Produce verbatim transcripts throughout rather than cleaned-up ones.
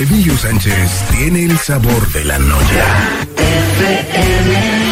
Emilio Sánchez tiene el sabor de la noche. F M.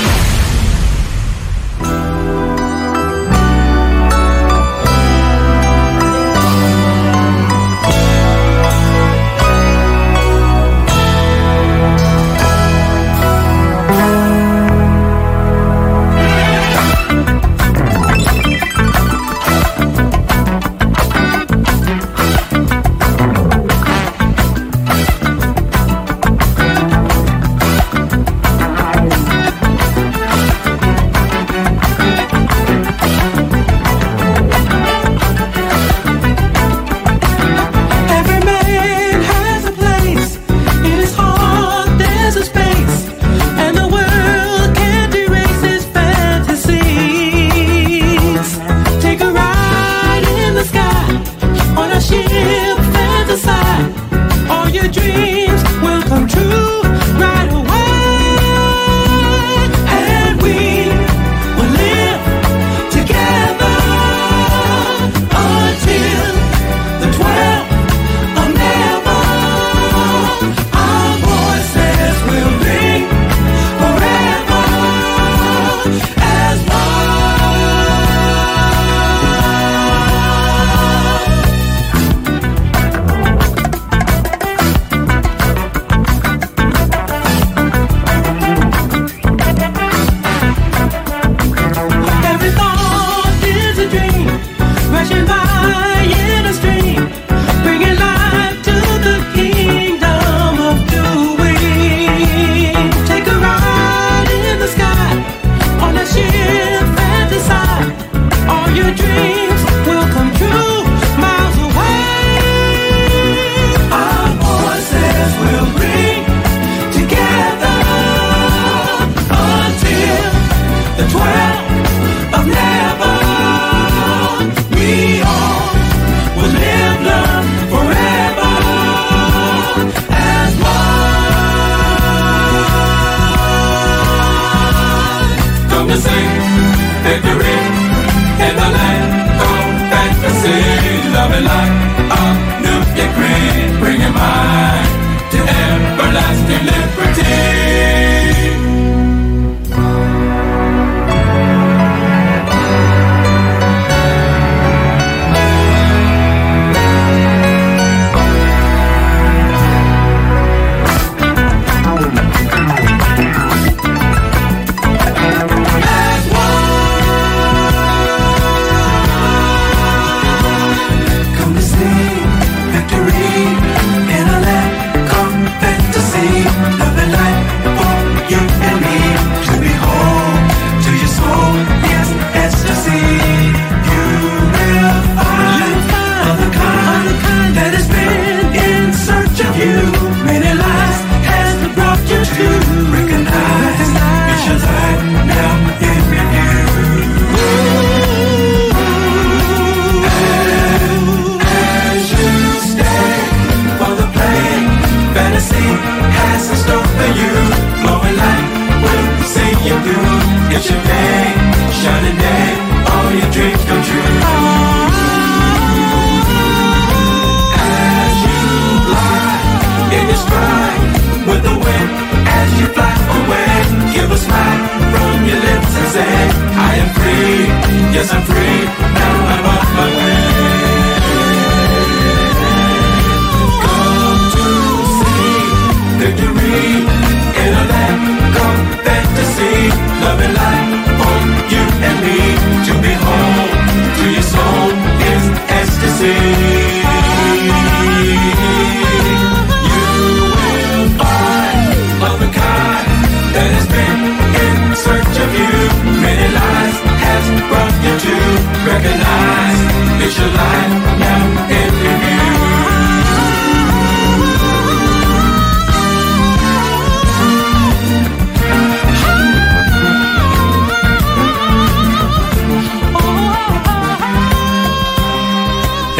Search of you, many lies has brought you to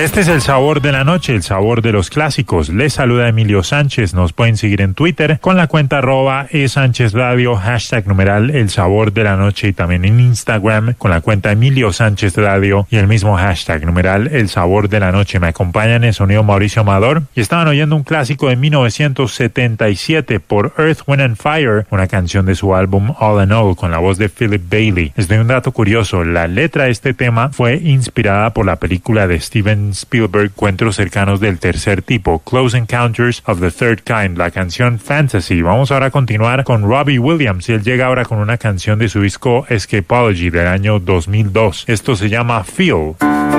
Este es el sabor de la noche, el sabor de los clásicos. Les saluda Emilio Sánchez. Nos pueden seguir en Twitter con la cuenta arroba e Sánchez Radio, hashtag numeral el sabor de la noche, y también en Instagram con la cuenta Emilio Sánchez Radio y el mismo hashtag numeral el sabor de la noche. Me acompañan en sonido Mauricio Amador y estaban oyendo un clásico de mil novecientos setenta y siete por Earth, Wind and Fire, una canción de su álbum All in All con la voz de Philip Bailey. Les doy un dato curioso: la letra de este tema fue inspirada por la película de Steven Spielberg, Encuentros cercanos del tercer tipo, Close Encounters of the Third Kind, la canción Fantasy. Vamos ahora a continuar con Robbie Williams, y él llega ahora con una canción de su disco Escapology del año dos mil dos. Esto se llama Feel.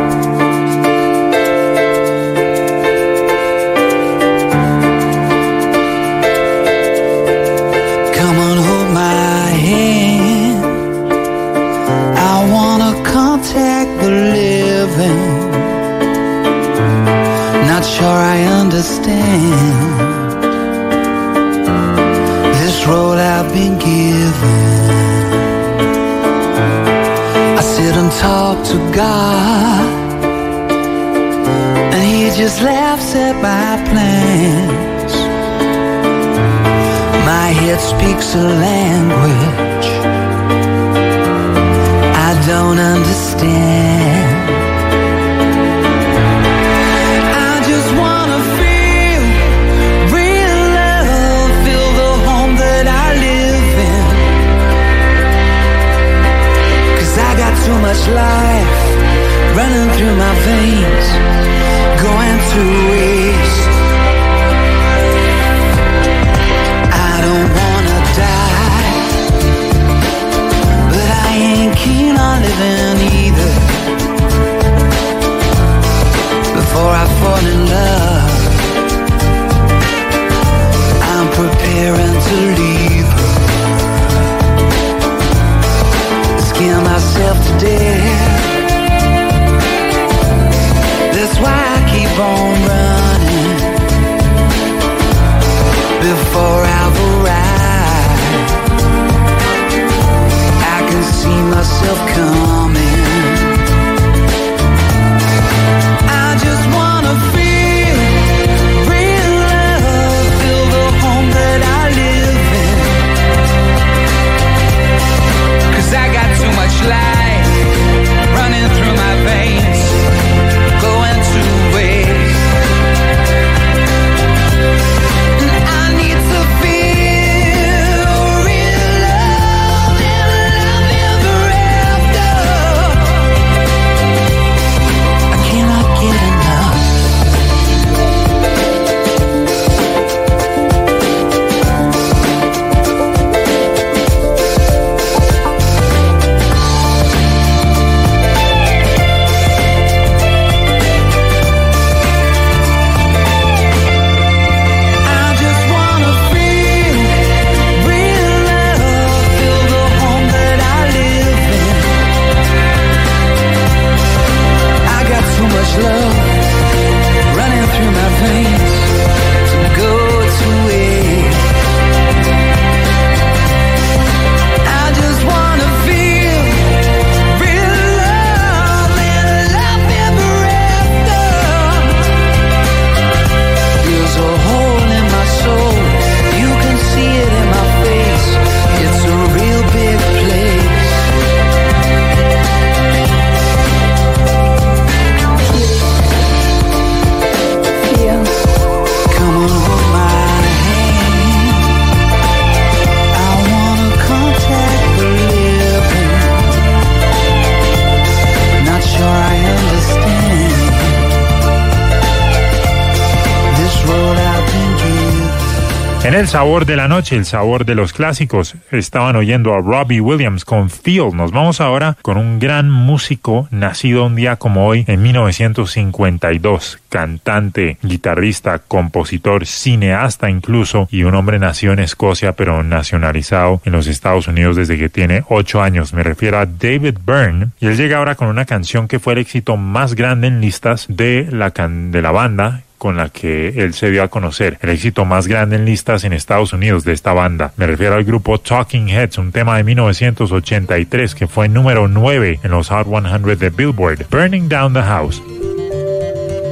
Sure I understand this road I've been given. I sit and talk to God, and He just laughs at my plans. My head speaks a language I don't understand. Too much life running through my veins, going to waste. I don't wanna die, but I ain't keen on living either. Before I fall in love, I'm preparing to leave her. Scare myself to death. That's why I keep on running before I've arrived. I can see myself coming. I just wanna feel real love, feel the home that I live in. 'Cause I got too much life running through my veins, going to waste. And I need to feel real love and love ever after. I cannot get enough. Love running through my veins to go to waste. I just wanna feel real love and love ever after. There's a hole in my soul, you can see it in my face. It's a real big place. En el sabor de la noche, el sabor de los clásicos, estaban oyendo a Robbie Williams con Feel. Nos vamos ahora con un gran músico nacido un día como hoy en mil novecientos cincuenta y dos, cantante, guitarrista, compositor, cineasta incluso, y un hombre nacido en Escocia pero nacionalizado en los Estados Unidos desde que tiene ocho años. Me refiero a David Byrne, y él llega ahora con una canción que fue el éxito más grande en listas de la, can de la banda con la que él se dio a conocer, el éxito más grande en listas en Estados Unidos de esta banda. Me refiero al grupo Talking Heads, un tema de mil novecientos ochenta y tres que fue número nueve en los Hot cien de Billboard, Burning Down the House.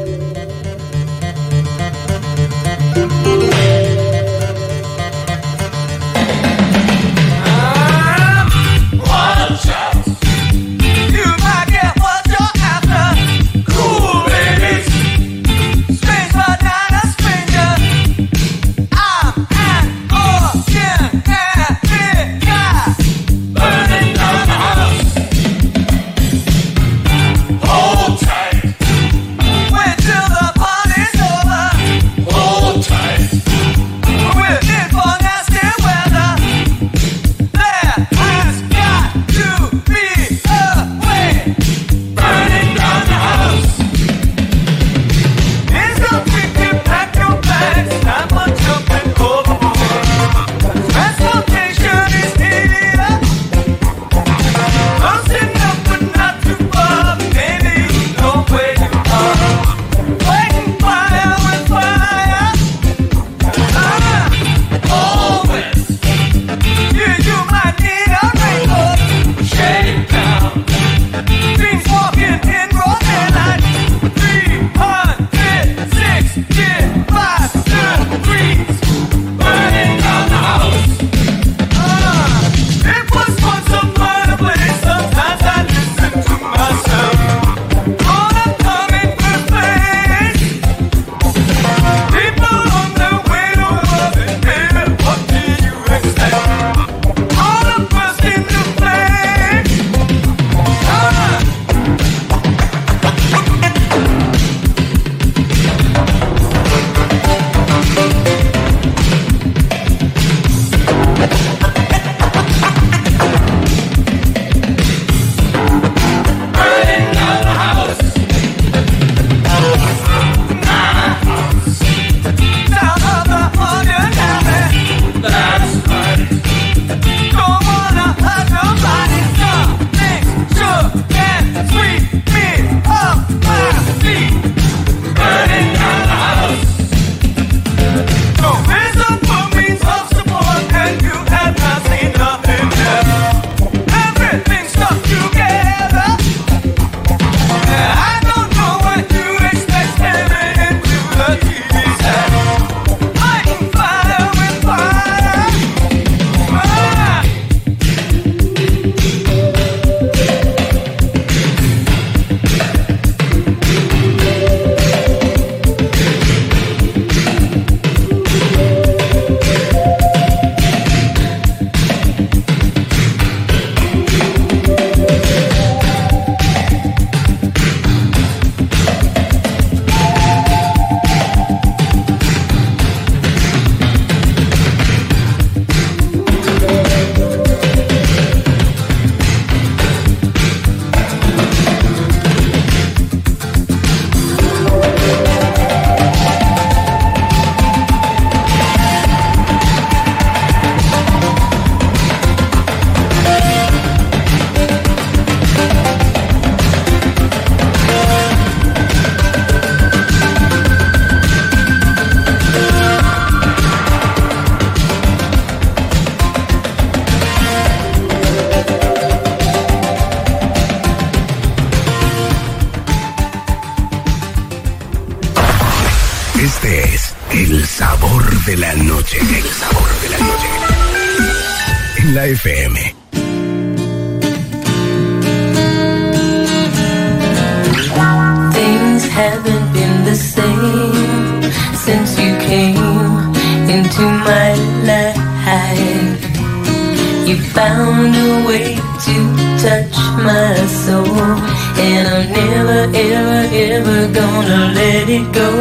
Este es el sabor de la noche. El sabor de la noche. En la F M. Things haven't been the same since you came into my life. You found a way to touch my soul, and I'm never, ever, ever gonna let it go.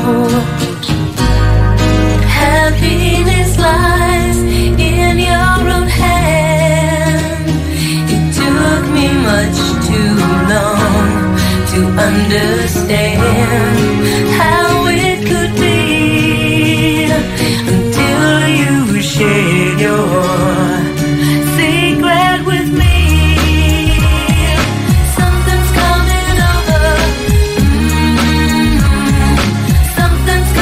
Happiness lies in your own hand. It took me much too long to understand how it could be until you shared your secret with me. Something's coming over. Mm-hmm. Something's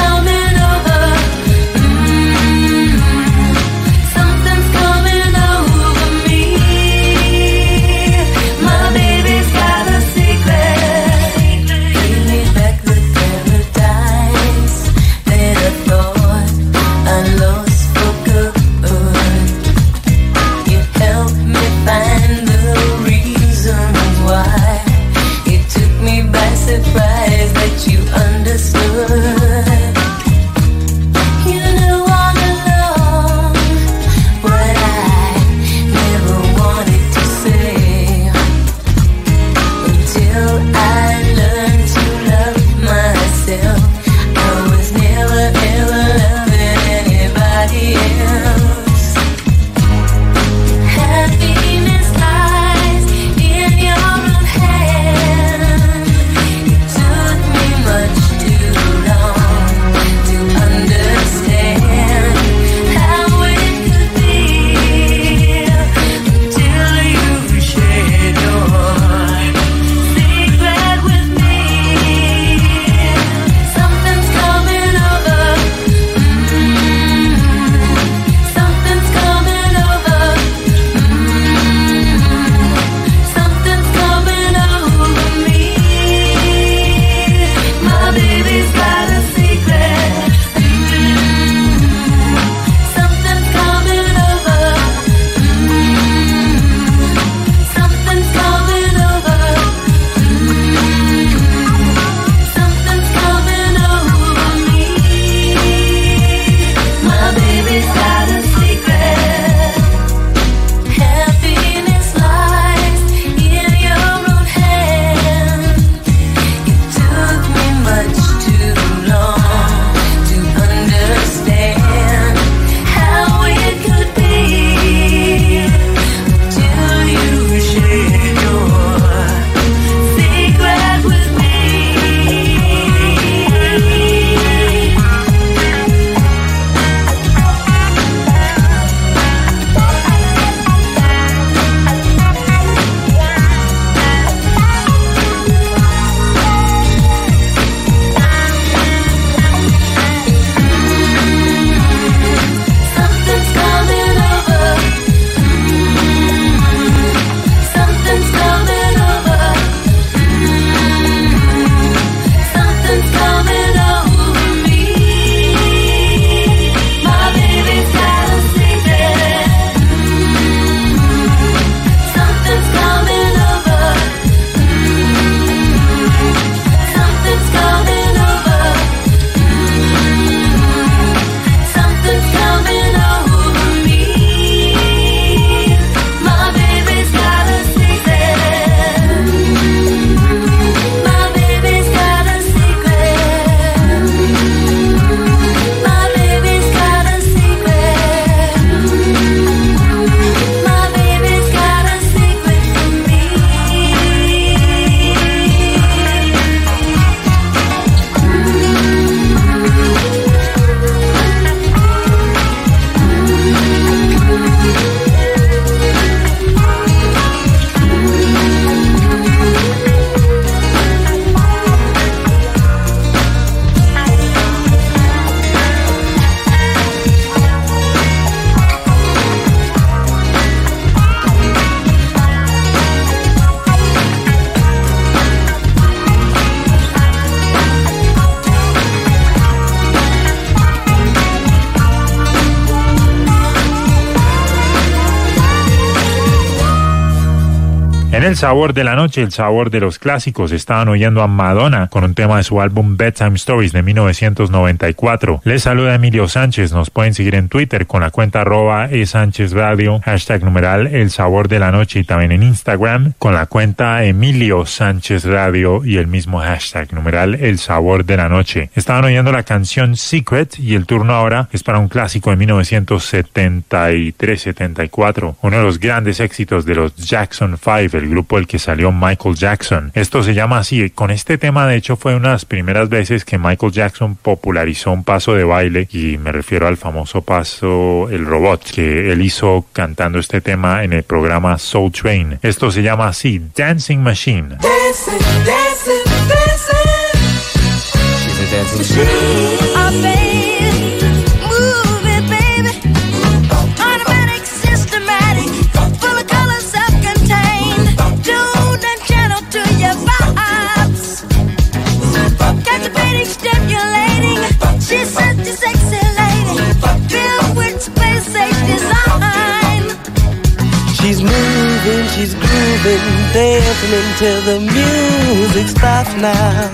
En el sabor de la noche, el sabor de los clásicos, estaban oyendo a Madonna con un tema de su álbum Bedtime Stories de mil novecientos noventa y cuatro. Les saluda Emilio Sánchez. Nos pueden seguir en Twitter con la cuenta arroba e Sánchez Radio, hashtag numeral el sabor de la noche, y también en Instagram con la cuenta Emilio Sánchez Radio y el mismo hashtag numeral el sabor de la noche. Estaban oyendo la canción Secret y el turno ahora es para un clásico de mil novecientos setenta y tres setenta y cuatro, uno de los grandes éxitos de los Jackson Five, el grupo del que salió Michael Jackson. Esto se llama así. Con este tema, de hecho, fue una de las primeras veces que Michael Jackson popularizó un paso de baile, y me refiero al famoso paso El Robot, que él hizo cantando este tema en el programa Soul Train. Esto se llama así, Dancing Machine. Dancing, dancing, dancing. She's a dancing machine. Oh, baby, move it, baby. Automatic, systematic, full of color, self-contained. Tuned and channeled to your vibes. Captivating, stimulating. She's such a sexy lady, filled with space age design. She's moving, she's grooving, dancing until the music stops now.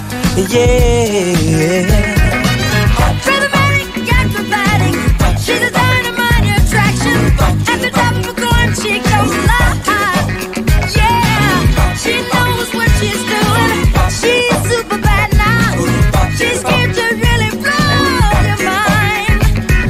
Yeah. Rhythmatic, acrobatic, she's a dynamite attraction. At the top of a coin, she goes live. Yeah, she knows what she's doing. She's super bad now. She's here to really blow your mind.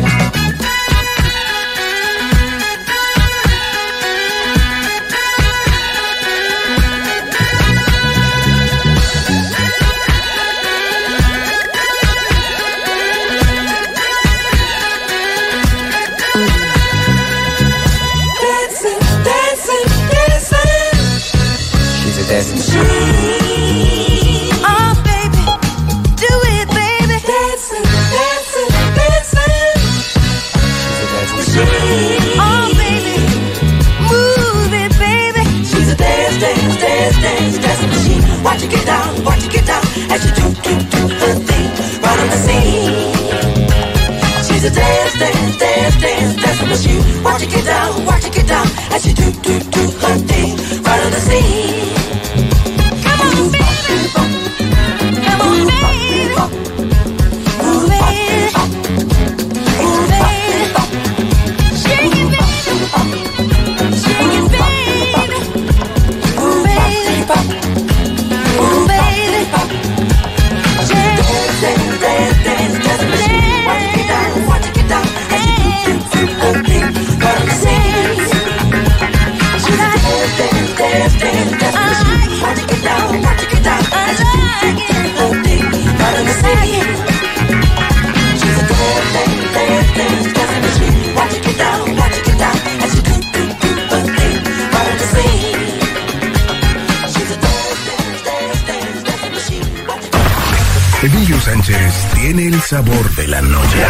Dancing, dancing, dancing. She's a dancing machine. Oh, baby, do it, baby. Dancing, dancing, dancing. She's a dancing machine. Oh, baby, move it, baby. She's a dance, dance, dance, dance, dancing machine. Watch her get down, watch her get down, as she do, do, do her thing, right on the scene. She's a dance, dance, dance, dance, dancing machine. Watch her get down, watch her get down, as she do, do, do her thing, right on the scene. Come on, baby. Come on, baby. Move it. Move it. Shake it, baby. Shake it, baby. Move it. Move it. Shake it. Dance, dance, dance, dancing machine. Watch her get down, watch her get down, as she do, do, do her thing, right on the scene. She's a dance, dance, dance, dance, dancing machine. Watch her get down, watch her get down, as she do, do, do her thing, right on the scene. She's a dance, dance, dance, dance, dancing machine. Watch her get down, watch her get down, as she do, do, do her thing, right on the scene. She's a dance, dance, dance, dance, dancing machine. Watch her get down. Emilio Sánchez tiene el sabor de la noche.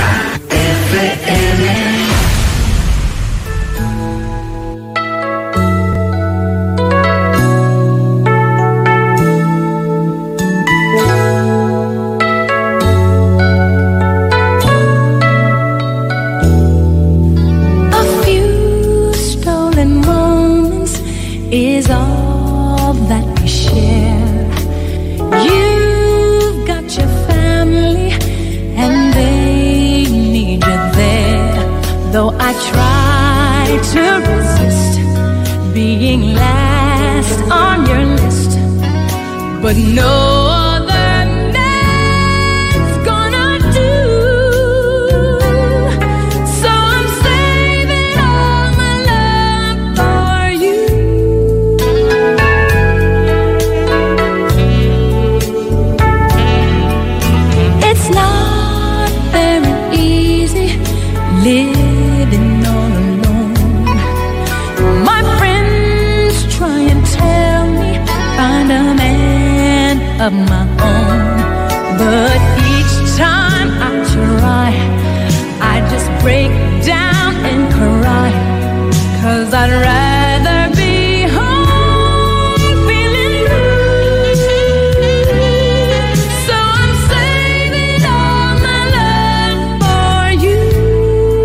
A few stolen moments is all that we share. You've got your family and they need you there. Though I try to resist being last on your list, but no other name's gonna do. So I'm saving all my love for you. It's not very easy living all alone. My friends try and tell me find a man of my own, but each time I try, I just break down and cry, 'cause I'd rather be home feeling blue. So I'm saving all my love for you.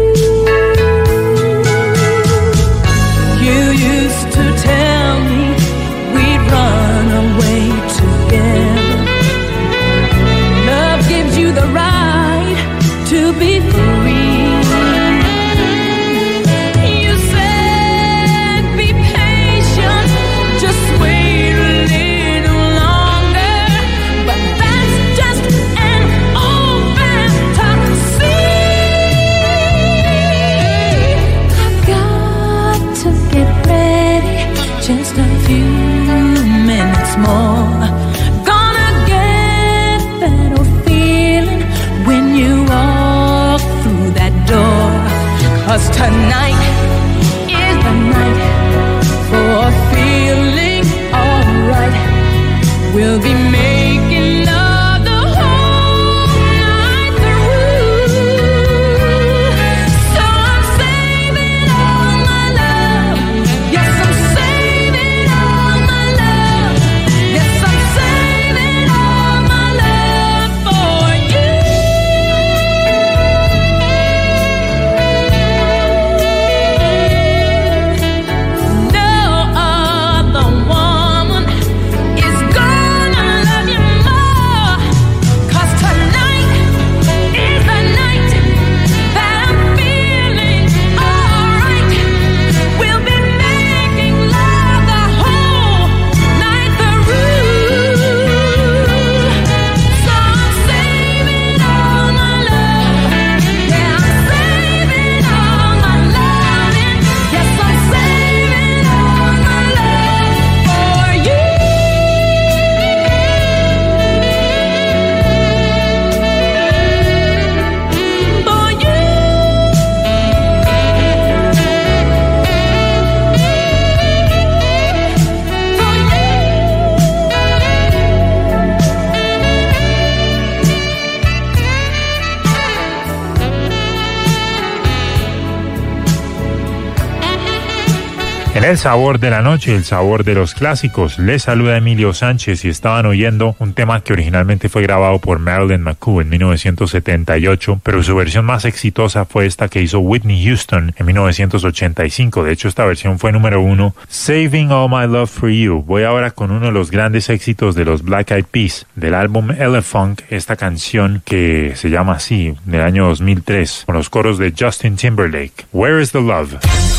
You used to tell me once more. Gonna get better feeling when you walk through that door. 'Cause tonight is the night for feeling alright. We'll be making love the whole night through. So I'm saving all my love. Yes, I'm saving all my love. Yes, I'm saving all my love for you. No other woman is gonna love you more. 'Cause tonight is the night that I'm feeling alright. We'll be making love the whole night through. So I'm saving all my love. Yeah, I'm saving all my loving. Yes, I'm saving all my love for you. For you. En el sabor de la noche, el sabor de los clásicos, les saluda Emilio Sánchez y estaban oyendo un tema que originalmente fue grabado por Marilyn McCoo en mil novecientos setenta y ocho, pero su versión más exitosa fue esta que hizo Whitney Houston en mil novecientos ochenta y cinco. De hecho, esta versión fue número uno, Saving All My Love For You. Voy ahora con uno de los grandes éxitos de los Black Eyed Peas, del álbum Elefunk, esta canción que se llama así, del año dos mil tres, con los coros de Justin Timberlake. Where is the Love?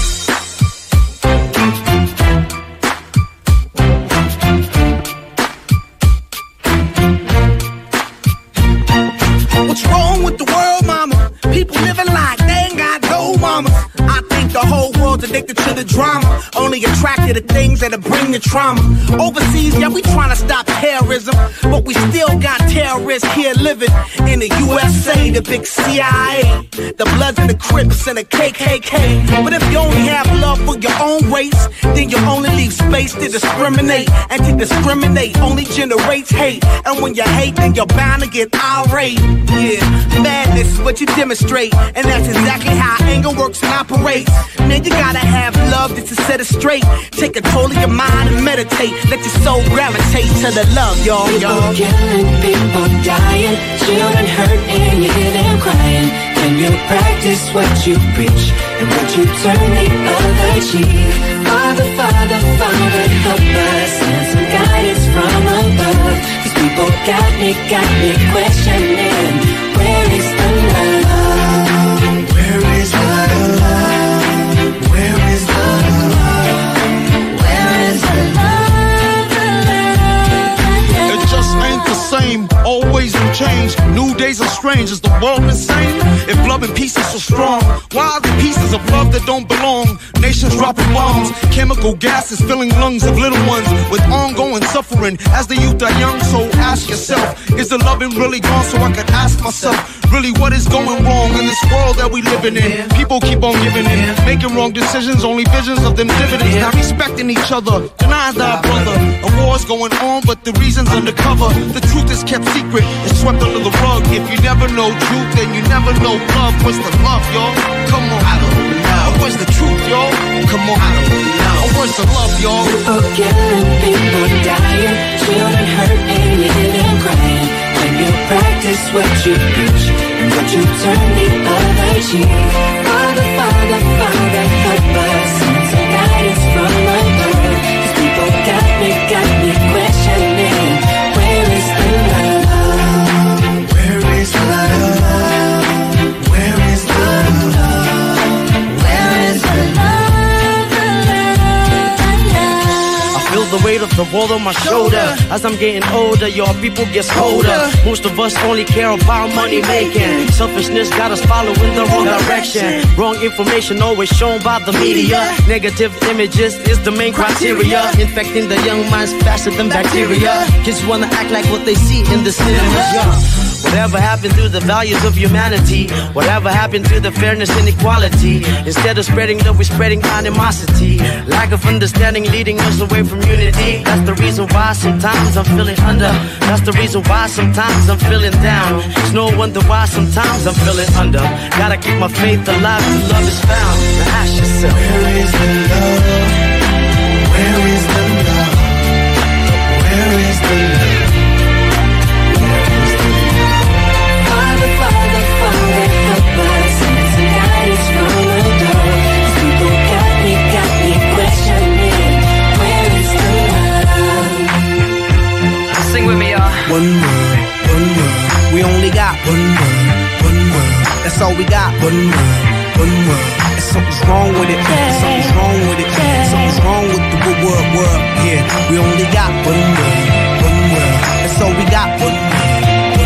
What's wrong with the world, mama? People living like they ain't got no mama. I think the whole world's addicted to the drama, only attracted to things that'll bring the trauma. Overseas, yeah, we trying to stop terrorism, but we still got terrorists here living in the U S A, the big C I A, the Bloods and the Crips and the K K K. But if you only have love for your own race, then you only leave space to discriminate, and to discriminate only generates hate. And when you hate, then you're bound to get irate. Yeah, madness is what you demonstrate, and that's exactly how anger works and operates. Man, you gotta have love just to set it straight. Take control of your mind and meditate. Let your soul gravitate to the love, y'all, y'all. People killing, people dying, children hurt and you hear them crying. Can you practice what you preach and would you turn the other cheek? Father, Father, Father, help us, send some guidance from above. 'Cause people got me, got me questioning, where is the love? Where is the love? Where is the love? Where is the love? The love, the love? It just ain't the same, always new change. New days are strange, is the world insane? If love and peace is so strong, why are there pieces of love that don't belong? Nations dropping bombs, chemical gases filling lungs of little ones with ongoing suffering as the youth are young. So ask yourself, is the loving really gone? So I can ask myself, really what is going wrong in this world that we living in? People keep on giving in, making wrong decisions, only visions of them dividends. Not respecting each other, denying our brother. A war's going on, but the reason's undercover. The truth is kept secret, it's swept under the rug. If you never know truth, then you never know love. What's the love, y'all? Come on, I don't know. Where's the truth, y'all? Come on, I don't know. Where's the love, y'all? People killing, people dying, children hurt and you hear them crying. When you practice what you preach and would you turn the other cheek? Father, Father, Father, help us, send some guidance from above. 'Cause people got me, got me questioning, where is the love? Where is the love? Where is the love? Where is the love? The love, the love. I feel the way weight of the world on my shoulder. As I'm getting older, your people get colder. Most of us only care about money making. Selfishness got us following the wrong direction. Wrong information always shown by the media. Negative images is the main criteria. Infecting the young minds faster than bacteria. Kids wanna act like what they see in the cinemas, yeah. Whatever happened to the values of humanity? Whatever happened to the fairness and equality? Instead of spreading love, we're spreading animosity. Lack of understanding leading us away from unity. That's the reason why sometimes I'm feeling under. That's the reason why sometimes I'm feeling down. It's no wonder why sometimes I'm feeling under. Gotta keep my faith alive till love is found. Now ask yourself, where is the love? Where is the love? Where is the love? Sing with me, y'all. One world, one world. We only got one world, one world. That's all we got. One world, one world. And something's wrong with it. Something's wrong with it. Something's wrong with the good world, world. Yeah, we only got one world, one world. That's all we got. One world.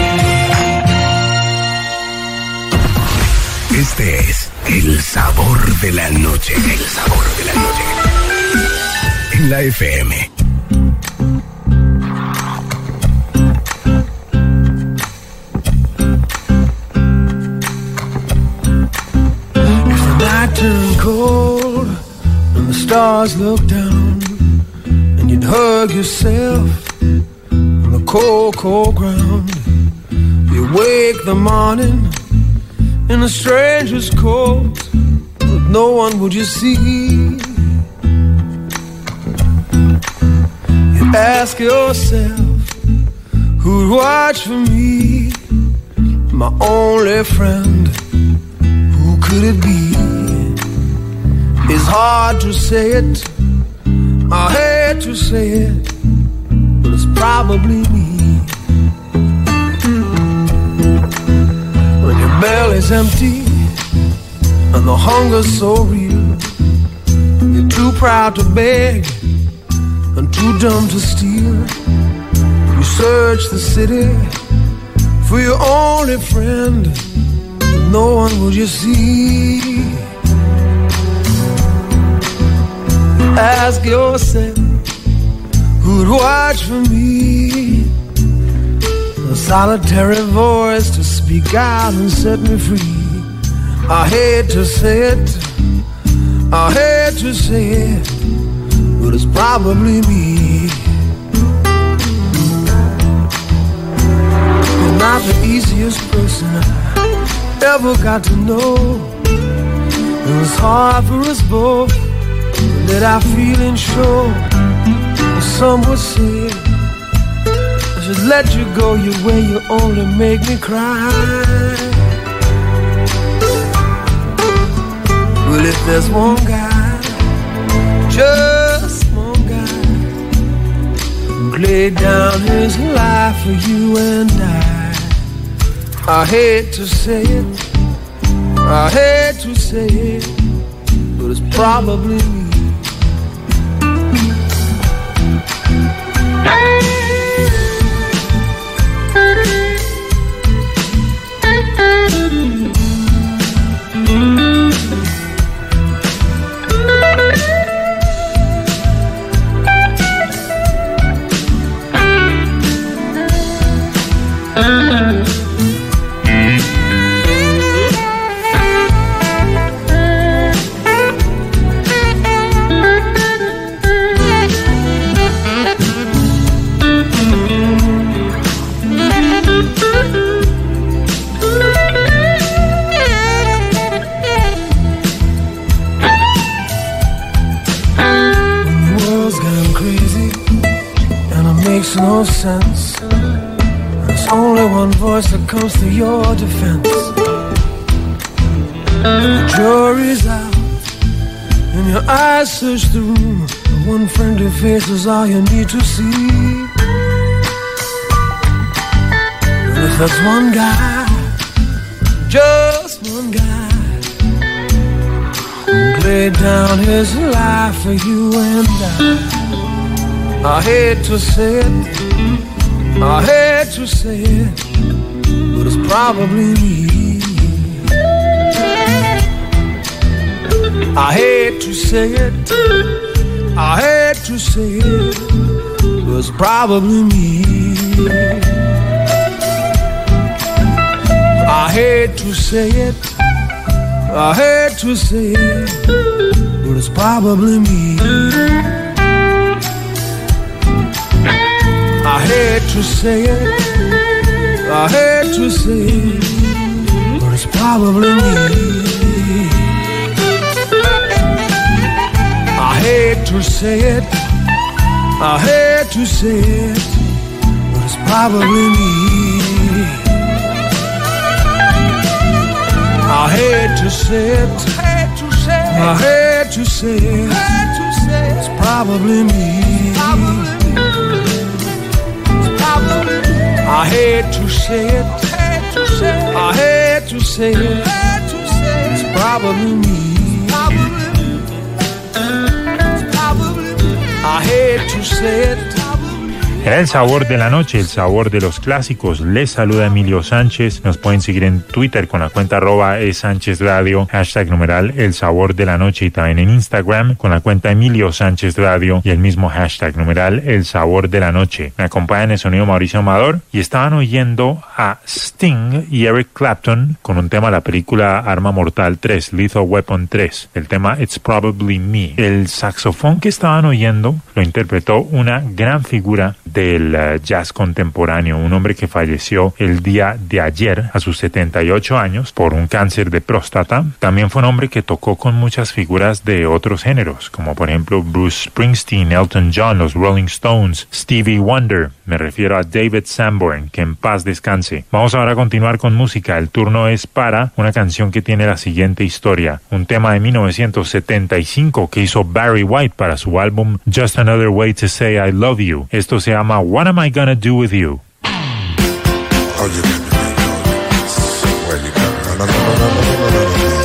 Este es el sabor de la noche. El sabor de la noche. En la F M. Turn cold and the stars look down, and you'd hug yourself on the cold, cold ground. You wake the morning in a stranger's coat, but no one would you see. You ask yourself, who'd watch for me? My only friend, who could it be? It's hard to say it, I hate to say it, but it's probably me. When your belly's empty and the hunger's so real, you're too proud to beg and too dumb to steal. You search the city for your only friend, but no one will you see. Ask yourself, who'd watch for me? A solitary voice to speak out and set me free. I hate to say it, I hate to say it, but it's probably me. You're not the easiest person I ever got to know. It was hard for us both, that I feel and show. Some would say I should let you go your way, you only make me cry. Well, if there's one guy, just one guy, who laid down his life for you and I, I hate to say it, I hate to say it, but it's probably me. No sense. There's only one voice that comes to your defense. The jury's out and your eyes search the room. The one friendly face is all you need to see. And if there's one guy, just one guy, who laid down his life for you and I, I hate to say it, I hate to say it, but it's probably me. I hate to say it, I hate to say it, but it's probably me. I hate to say it, I hate to say it, but it's probably me. I hate to say it, I hate to say it, but it's probably me. I hate to say it, I hate to say it, but it's probably me. I hate to say it, I hate to say it, it's probably me. I hate to say it, I hate to say it, it's probably me. I hate to say it. Era el sabor de la noche, el sabor de los clásicos. Les saluda Emilio Sánchez. Nos pueden seguir en Twitter con la cuenta arroba e Sánchez Radio, hashtag numeral el sabor de la noche, y también en Instagram con la cuenta Emilio Sánchez Radio y el mismo hashtag numeral el sabor de la noche. Me acompaña en el sonido Mauricio Amador y estaban oyendo a Sting y Eric Clapton con un tema de la película Arma Mortal tres, Lethal Weapon tres, el tema It's Probably Me. El saxofón que estaban oyendo lo interpretó una gran figura del uh, jazz contemporáneo, un hombre que falleció el día de ayer a sus setenta y ocho años por un cáncer de próstata. También fue un hombre que tocó con muchas figuras de otros géneros, como por ejemplo Bruce Springsteen, Elton John, los Rolling Stones, Stevie Wonder. Me refiero a David Sanborn, que en paz descanse. Vamos ahora a continuar con música. El turno es para una canción que tiene la siguiente historia, un tema de mil novecientos setenta y cinco que hizo Barry White para su álbum Just Another Way to Say I Love You. Esto se llama What Am I Gonna Do With You? Oh, you got me, baby. Well, you got me. No, no, no, no, no, no, no, no, no.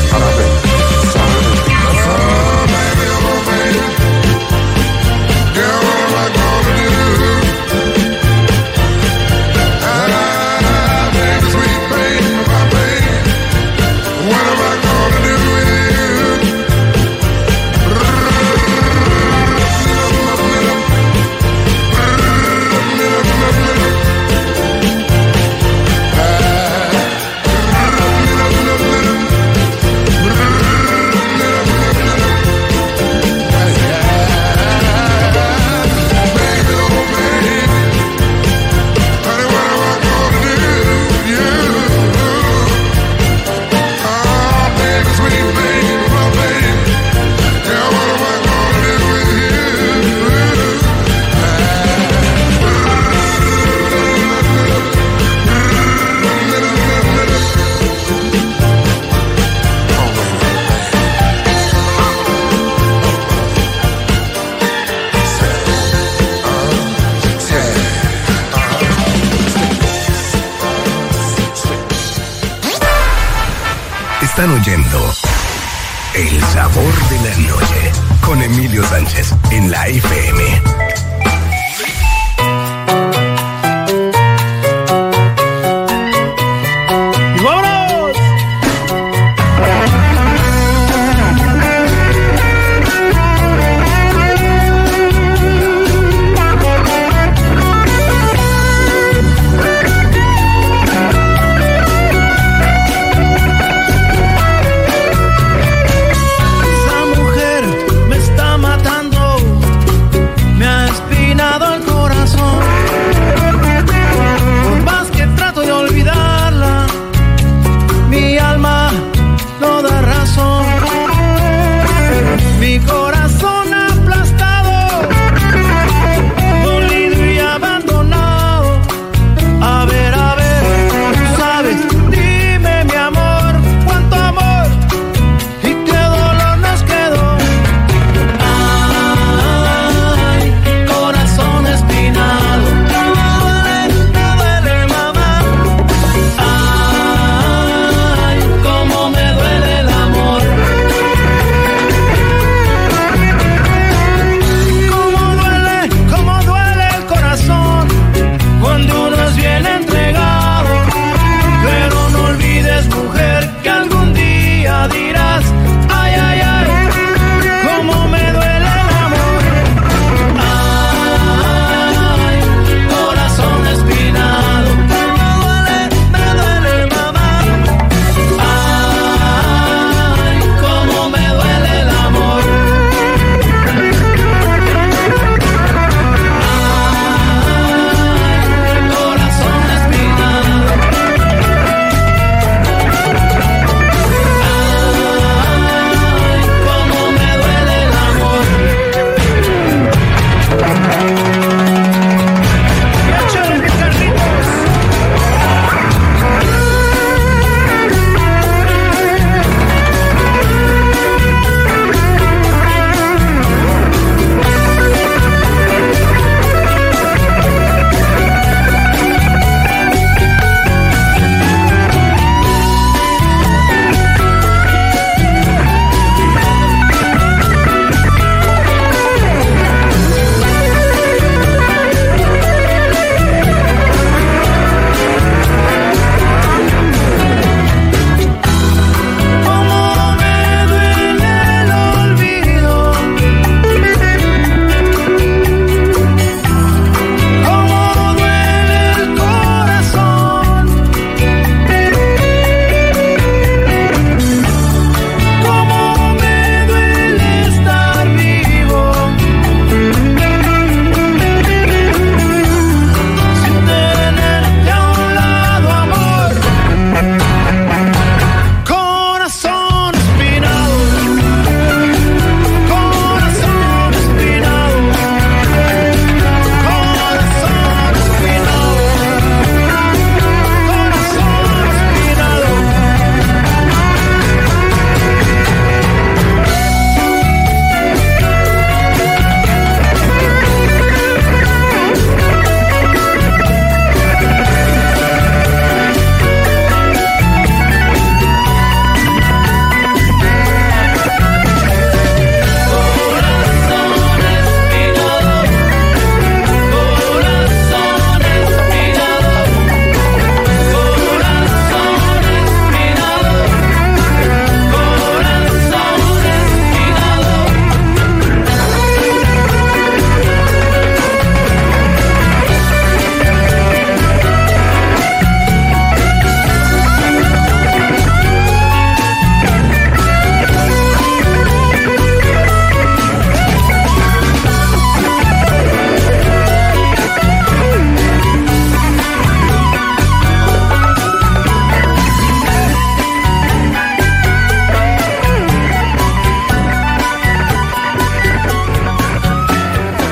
Girl, oyendo El Sabor de la Noche con Emilio Sánchez en la F M.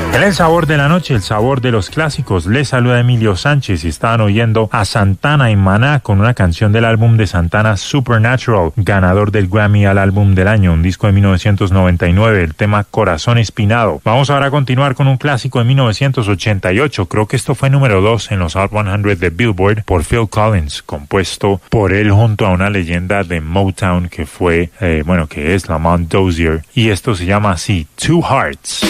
En el sabor de la noche, el sabor de los clásicos, les saluda Emilio Sánchez y estaban oyendo a Santana y Maná con una canción del álbum de Santana, Supernatural, ganador del Grammy al álbum del año, un disco de mil novecientos noventa y nueve, el tema Corazón Espinado. Vamos ahora a continuar con un clásico de mil novecientos ochenta y ocho, creo que esto fue número dos en los Hot cien de Billboard por Phil Collins, compuesto por él junto a una leyenda de Motown que fue, eh, bueno, que es Lamont Dozier, y esto se llama así, Two Hearts.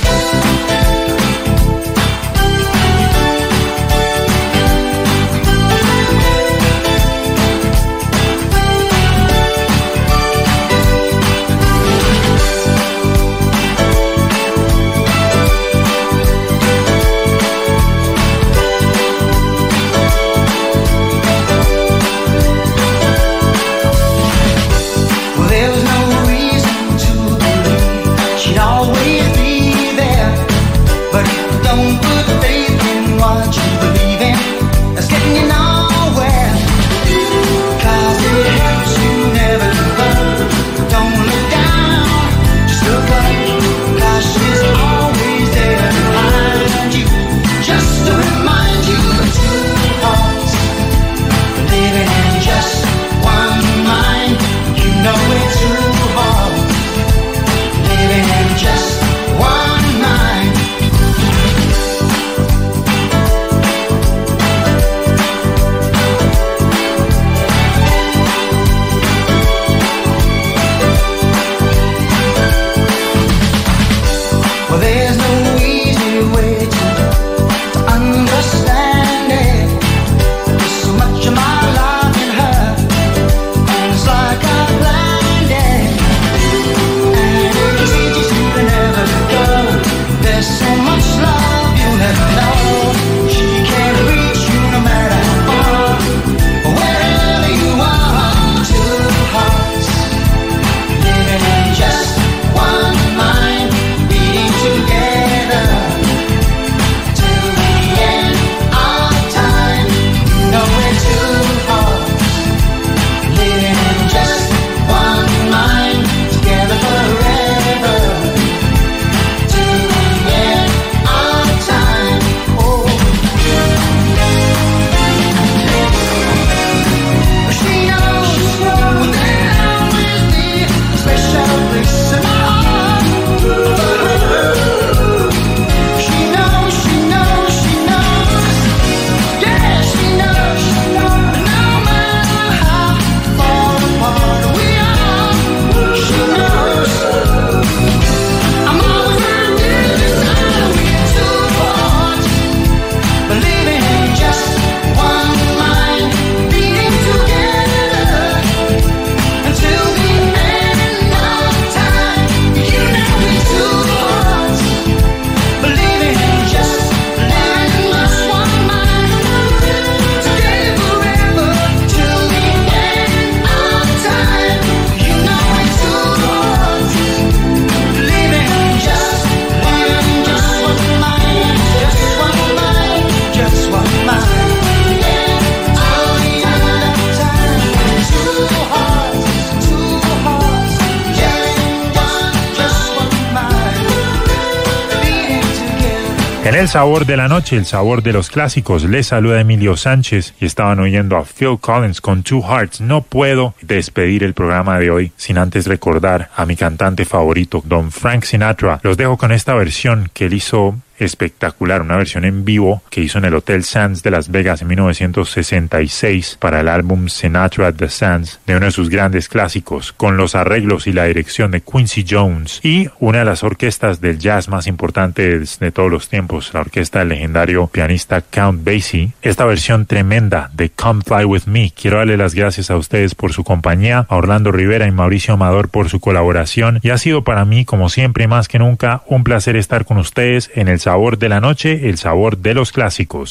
En el sabor de la noche, el sabor de los clásicos, les saluda Emilio Sánchez y estaban oyendo a Phil Collins con Two Hearts. No puedo despedir el programa de hoy sin antes recordar a mi cantante favorito, Don Frank Sinatra. Los dejo con esta versión que él hizo espectacular, una versión en vivo que hizo en el Hotel Sands de Las Vegas en mil novecientos sesenta y seis para el álbum Sinatra at the Sands, de uno de sus grandes clásicos, con los arreglos y la dirección de Quincy Jones y una de las orquestas del jazz más importantes de todos los tiempos, la orquesta del legendario pianista Count Basie. Esta versión tremenda de Come Fly With Me. Quiero darle las gracias a ustedes por su compañía, a Orlando Rivera y Mauricio Amador por su colaboración, y ha sido para mí, como siempre, más que nunca, un placer estar con ustedes en el sabor de la noche, el sabor de los clásicos.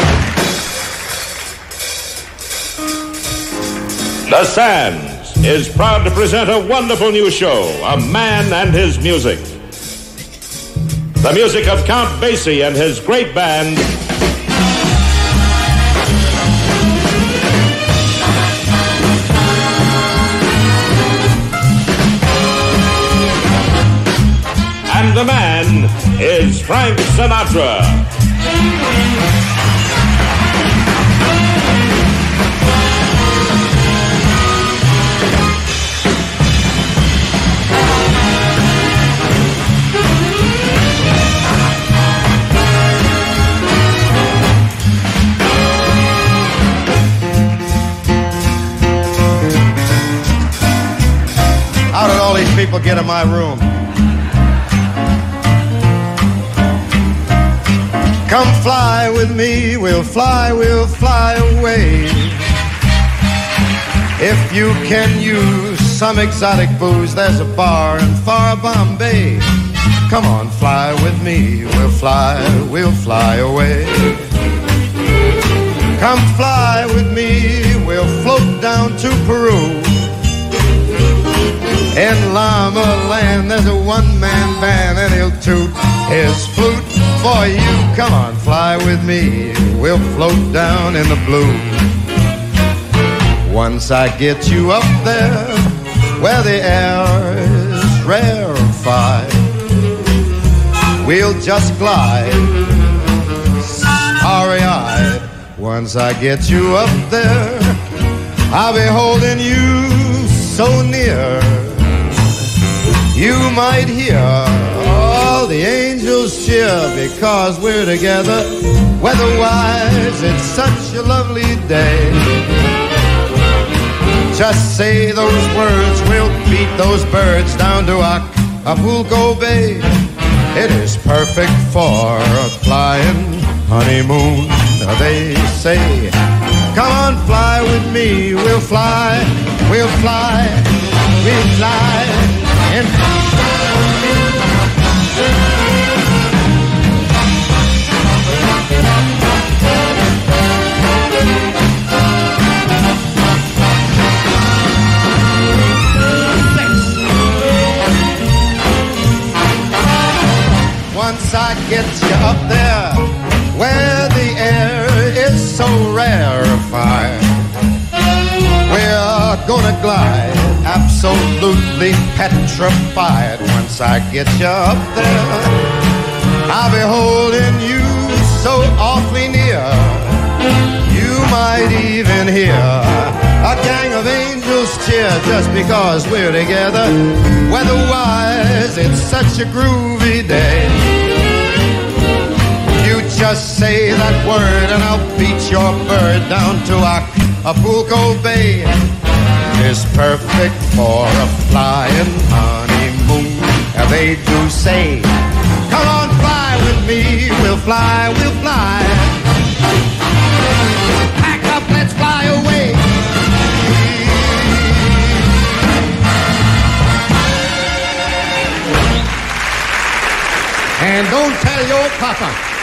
The Sands is proud to present a wonderful new show, A Man and His Music. The music of Count Basie and his great band. And the man is is Frank Sinatra. How did all these people get in my room? Come fly with me, we'll fly, we'll fly away. If you can use some exotic booze, there's a bar in far Bombay. Come on, fly with me, we'll fly, we'll fly away. Come fly with me, we'll float down to Peru. In Llama Land, there's a one-man band, and he'll toot his flute for you. Come on, fly with me, we'll float down in the blue. Once I get you up there, where the air is rarefied, we'll just glide, starry-eyed. Once I get you up there, I'll be holding you so near. You might hear all the angels cheer because we're together. Weather-wise, it's such a lovely day. Just say those words, we'll beat those birds down to Acapulco Bay. It is perfect for a flying honeymoon, they say. Come on, fly with me, we'll fly, we'll fly, we'll fly. And once I get you up there, where the air is so rarefied, we're gonna glide, absolutely petrified. Once I get you up there, I'll be holding you so awfully near. You might even hear a gang of angels cheer just because we're together. Weather-wise, it's such a groovy day. You just say that word and I'll beat your bird down to Acapulco Bay. It's perfect for a flying honeymoon. They do say, come on, fly with me, we'll fly, we'll fly. Pack up, let's fly away. And don't tell your papa.